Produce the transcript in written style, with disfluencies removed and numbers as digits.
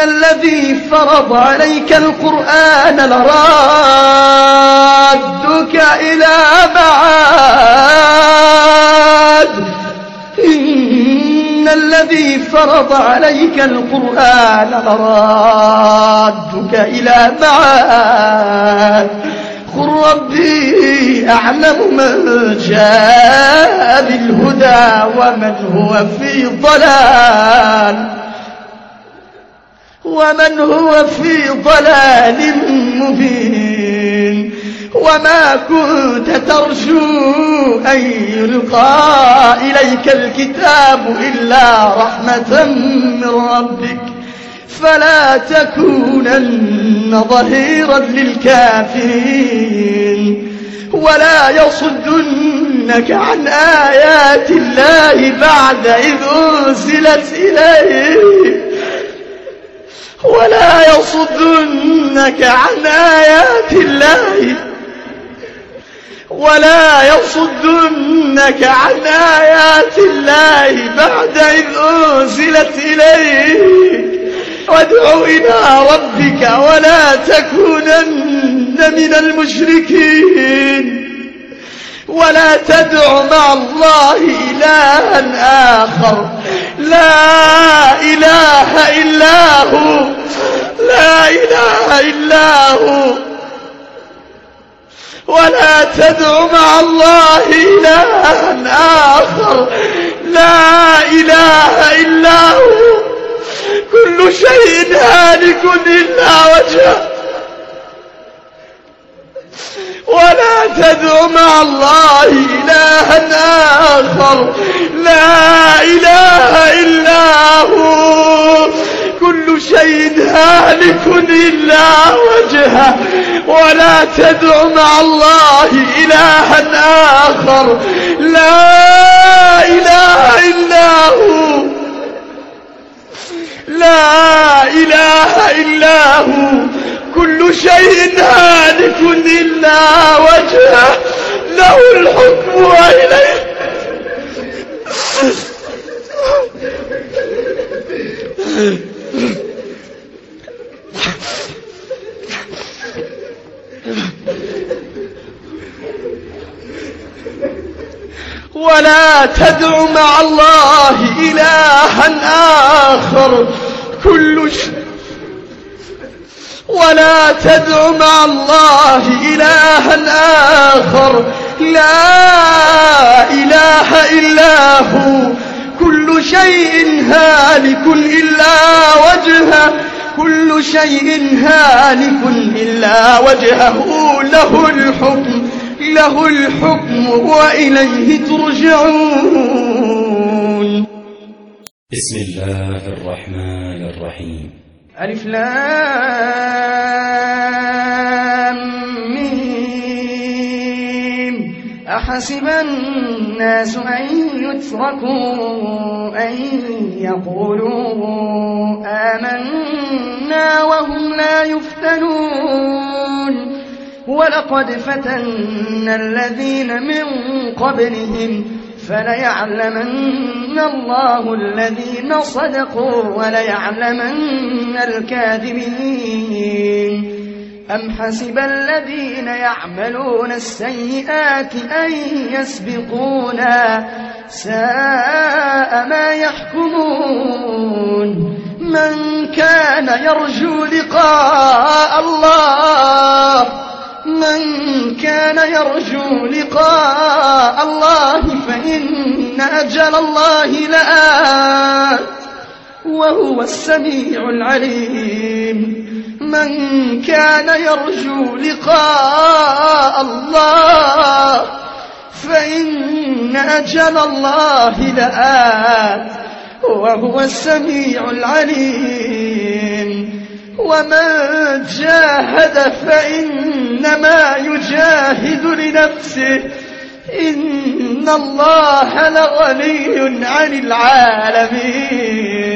الذي فرض عليك القرآن لرادك إلى معاد إن الذي فرض عليك القرآن لرادك إلى معاد قل ربي أعلم من جاء بالهدى ومن هو في ضلال مبين وما كنت ترجو أن يلقى إليك الكتاب إلا رحمة من ربك فلا تكونن ظهيرا للكافرين ولا يصدنك عن آيات الله بعد إذ أنزلت إليك ولا يصدنك عن آيات الله بعد إذ أنزلت إليك وادع إلى ربك ولا تكونن من المشركين ولا تدع مع الله إلها آخر لا إله إلا هو ولا تدع مع الله إلها آخر لا إله إلا هو كل شيء هالك إلا وجهه ولا تدع مع الله إلها آخر لا إله إلا هو كل شيء هالك إلا وجهه ولا تدع مع الله إلها آخر لا إله إلا هو كل شيء هالك إلا وجهه له الحكم وإليه ولا تدع مع الله إلها آخر ولا تدع مع الله إلها آخر لا إله إلا هو كل شيء هالك إلا وجهه له الحكم وإليه ترجعون. بسم الله الرحمن الرحيم. ألف لام ميم أحسب الناس أن يتركوا أن يقولوا آمنا وهم لا يفتنون ولقد فتنا الذين من قبلهم فليعلمن الله الذين صدقوا وليعلمن الكاذبين. أم حسب الذين يعملون السيئات أن يسبقونا ساء ما يحكمون. من كان يرجو لقاء الله فإن أجل الله لآت وهو السميع العليم. من كان يرجو لقاء الله فإن أجل الله لآت وهو السميع العليم. ومن جاهد فإنما يجاهد لنفسه إن الله لغني عن العالمين.